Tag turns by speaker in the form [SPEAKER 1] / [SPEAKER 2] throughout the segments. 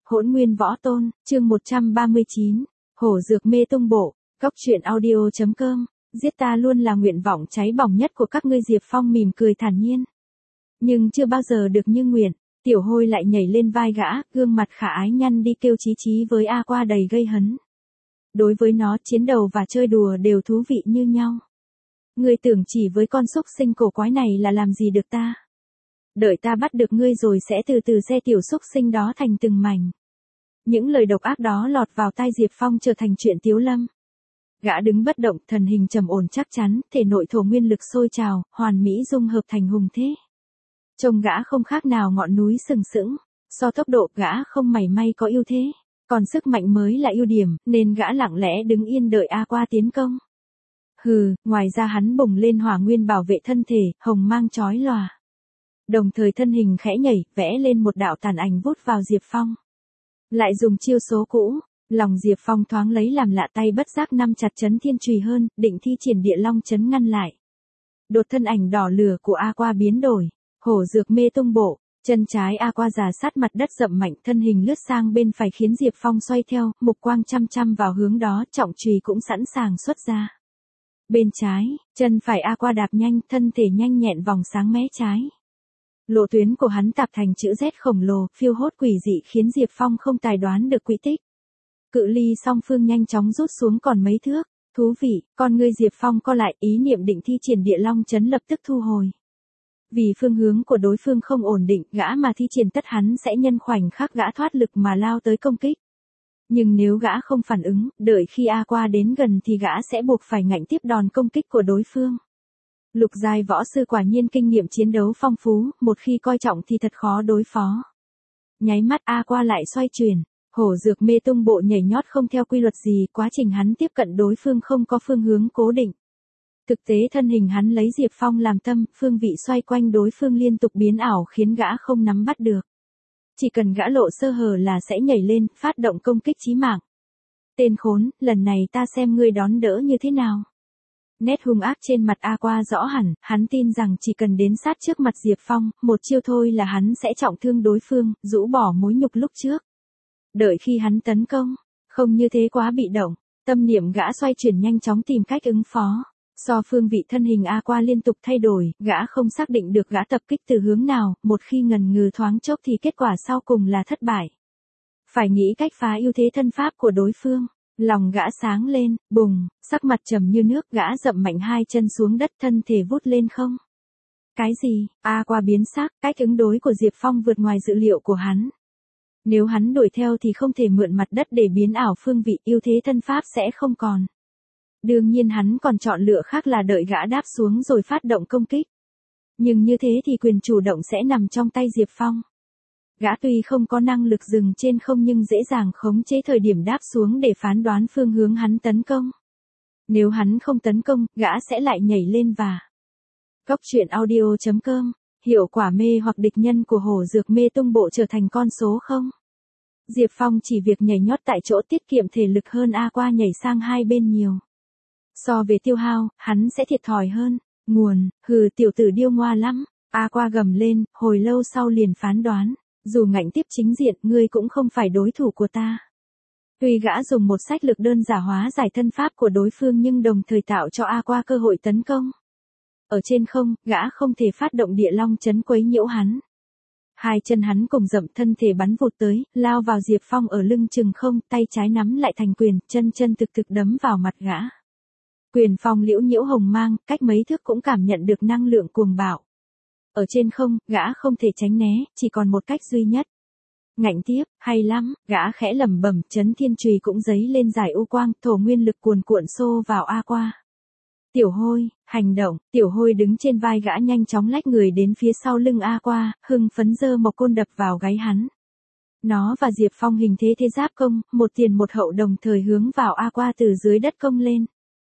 [SPEAKER 1] Hỗn Nguyên Võ Tôn, chương 139, Hổ Dược Mê Tung Bộ, Cóc truyện audio.com, giết ta luôn là nguyện vọng cháy bỏng nhất của các ngươi. Diệp Phong mỉm cười thản nhiên. Nhưng chưa bao giờ được như nguyện, Tiểu Hôi lại nhảy lên vai gã, gương mặt khả ái nhăn đi kêu chí chí với A Qua đầy gây hấn. Đối với nó, chiến đấu và chơi đùa đều thú vị như nhau. Ngươi tưởng chỉ với con xúc sinh cổ quái này là làm gì được ta? Đợi ta bắt được ngươi rồi sẽ từ từ xe tiểu xúc sinh đó thành từng mảnh. Những lời độc ác đó lọt vào tai Diệp Phong trở thành chuyện tiếu lâm. Gã đứng bất động, thần hình trầm ổn chắc chắn, thể nội thổ nguyên lực sôi trào, hoàn mỹ dung hợp thành hùng thế. Trông gã không khác nào ngọn núi sừng sững, so tốc độ gã không mảy may có ưu thế, còn sức mạnh mới là ưu điểm, nên gã lặng lẽ đứng yên đợi A Qua tiến công. Hừ, ngoài ra hắn bùng lên hỏa nguyên bảo vệ thân thể, hồng mang chói lòa. Đồng thời thân hình khẽ nhảy, vẽ lên một đạo tàn ảnh vút vào Diệp Phong. Lại dùng chiêu số cũ, lòng Diệp Phong thoáng lấy làm lạ, tay bất giác nắm chặt chấn thiên chùy hơn, định thi triển địa long chấn ngăn lại. Đột thân ảnh đỏ lửa của A Qua biến đổi, hổ dược mê tung bộ, chân trái A Qua già sát mặt đất dậm mạnh, thân hình lướt sang bên phải khiến Diệp Phong xoay theo, mục quang chăm chăm vào hướng đó, trọng chùy cũng sẵn sàng xuất ra. Bên trái, chân phải A Qua đạp nhanh, thân thể nhanh nhẹn vòng sáng mé trái. Lộ tuyến của hắn tạp thành chữ Z khổng lồ, phiêu hốt quỷ dị khiến Diệp Phong không tài đoán được quỹ tích. Cự ly song phương nhanh chóng rút xuống còn mấy thước. Thú vị, con ngươi Diệp Phong co lại, ý niệm định thi triển địa long chấn lập tức thu hồi. Vì phương hướng của đối phương không ổn định, gã mà thi triển tất hắn sẽ nhân khoảnh khắc gã thoát lực mà lao tới công kích. Nhưng nếu gã không phản ứng, đợi khi A Qua đến gần thì gã sẽ buộc phải ngạnh tiếp đòn công kích của đối phương. Lục giai võ sư quả nhiên kinh nghiệm chiến đấu phong phú, một khi coi trọng thì thật khó đối phó. Nháy mắt A Qua lại xoay chuyển, hổ dược mê tung bộ nhảy nhót không theo quy luật gì, quá trình hắn tiếp cận đối phương không có phương hướng cố định. Thực tế thân hình hắn lấy Diệp Phong làm tâm, phương vị xoay quanh đối phương liên tục biến ảo khiến gã không nắm bắt được. Chỉ cần gã lộ sơ hở là sẽ nhảy lên, phát động công kích chí mạng. Tên khốn, lần này ta xem ngươi đón đỡ như thế nào. Nét hung ác trên mặt A Qua rõ hẳn, hắn tin rằng chỉ cần đến sát trước mặt Diệp Phong, một chiêu thôi là hắn sẽ trọng thương đối phương, rũ bỏ mối nhục lúc trước. Đợi khi hắn tấn công, không như thế quá bị động, tâm niệm gã xoay chuyển nhanh chóng tìm cách ứng phó. Do phương vị thân hình A Qua liên tục thay đổi, gã không xác định được gã tập kích từ hướng nào, một khi ngần ngừ thoáng chốc thì kết quả sau cùng là thất bại. Phải nghĩ cách phá ưu thế thân pháp của đối phương. Lòng gã sáng lên, bùng, sắc mặt trầm như nước, gã dậm mạnh hai chân xuống đất, thân thể vút lên không. Cái gì? A Qua biến sắc, cách ứng đối của Diệp Phong vượt ngoài dự liệu của hắn. Nếu hắn đuổi theo thì không thể mượn mặt đất để biến ảo phương vị, ưu thế thân pháp sẽ không còn. Đương nhiên hắn còn chọn lựa khác là đợi gã đáp xuống rồi phát động công kích. Nhưng như thế thì quyền chủ động sẽ nằm trong tay Diệp Phong. Gã tuy không có năng lực dừng trên không nhưng dễ dàng khống chế thời điểm đáp xuống để phán đoán phương hướng hắn tấn công. Nếu hắn không tấn công, gã sẽ lại nhảy lên và... Cóc truyện audio.com, hiệu quả mê hoặc địch nhân của hổ dược mê tung bộ trở thành con số 0. Diệp Phong chỉ việc nhảy nhót tại chỗ tiết kiệm thể lực hơn A Qua nhảy sang hai bên nhiều. So về tiêu hao, hắn sẽ thiệt thòi hơn. Nguồn, hừ tiểu tử điêu ngoa lắm. A Qua gầm lên, hồi lâu sau liền phán đoán. Dù ngạnh tiếp chính diện, ngươi cũng không phải đối thủ của ta. Tuy gã dùng một sách lược đơn giản hóa giải thân pháp của đối phương nhưng đồng thời tạo cho A Qua cơ hội tấn công. Ở trên không, gã không thể phát động địa long chấn quấy nhiễu hắn. Hai chân hắn cùng dậm, thân thể bắn vụt tới, lao vào Diệp Phong ở lưng chừng không, tay trái nắm lại thành quyền, chân thực đấm vào mặt gã. Quyền phong liễu nhiễu hồng mang, cách mấy thước cũng cảm nhận được năng lượng cuồng bạo. Ở trên không, gã không thể tránh né, chỉ còn một cách duy nhất. Ngạnh tiếp, hay lắm, gã khẽ lẩm bẩm, chấn thiên chùy cũng giấy lên giải u quang, thổ nguyên lực cuồn cuộn xô vào A Qua. Tiểu Hôi, hành động, Tiểu Hôi đứng trên vai gã nhanh chóng lách người đến phía sau lưng A Qua, hưng phấn giơ mộc côn đập vào gáy hắn. Nó và Diệp Phong hình thế giáp công, một tiền một hậu đồng thời hướng vào A Qua từ dưới đất công lên.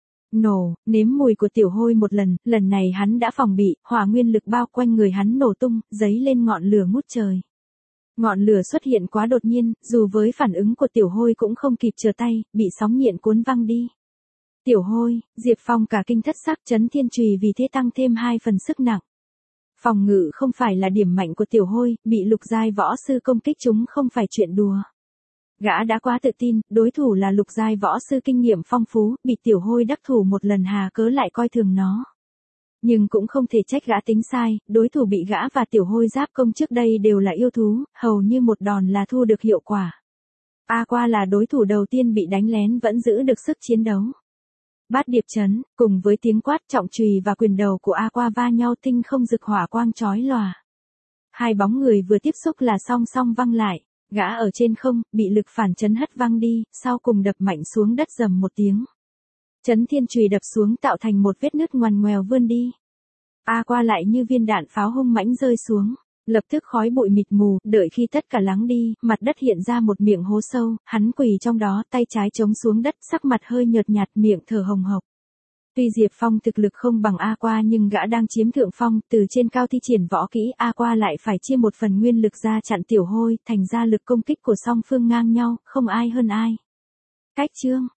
[SPEAKER 1] Nổ, nếm mùi của Tiểu Hôi một lần này hắn đã phòng bị, hỏa nguyên lực bao quanh người hắn nổ tung, giấy lên ngọn lửa ngút trời. Ngọn lửa xuất hiện quá đột nhiên, dù với phản ứng của Tiểu Hôi cũng không kịp trở tay, bị sóng nhiệt cuốn văng đi. Tiểu Hôi, Diệp Phong cả kinh thất sắc, chấn thiên chùy vì thế tăng thêm 2 phần sức nặng. Phòng ngự không phải là điểm mạnh của Tiểu Hôi, bị lục giai võ sư công kích chúng không phải chuyện đùa. Gã đã quá tự tin, đối thủ là lục giai võ sư kinh nghiệm phong phú, bị tiểu hôi đắc thủ một lần hà cớ lại coi thường nó. Nhưng cũng không thể trách gã tính sai, đối thủ bị gã và tiểu hôi giáp công trước đây đều là yêu thú, hầu như một đòn là thu được hiệu quả. Aqua là đối thủ đầu tiên bị đánh lén vẫn giữ được sức chiến đấu. Bát điệp chấn, cùng với tiếng quát trọng chùy và quyền đầu của Aqua va nhau tinh không rực hỏa quang chói lòa. Hai bóng người vừa tiếp xúc là song song văng lại, gã ở trên không, bị lực phản chấn hất văng đi, sau cùng đập mạnh xuống đất rầm một tiếng. Chấn thiên chùy đập xuống tạo thành một vết nứt ngoằn ngoèo vươn đi. Aqua lại như viên đạn pháo hung mãnh rơi xuống, lập tức khói bụi mịt mù, đợi khi tất cả lắng đi, mặt đất hiện ra một miệng hố sâu, hắn quỳ trong đó, tay trái chống xuống đất, sắc mặt hơi nhợt nhạt, miệng thở hồng hộc. Tuy Diệp Phong thực lực không bằng Aqua nhưng gã đang chiếm thượng phong, từ trên cao thi triển võ kỹ, Aqua lại phải chia một phần nguyên lực ra chặn tiểu hôi, thành ra lực công kích của song phương ngang nhau, không ai hơn ai. Cách chương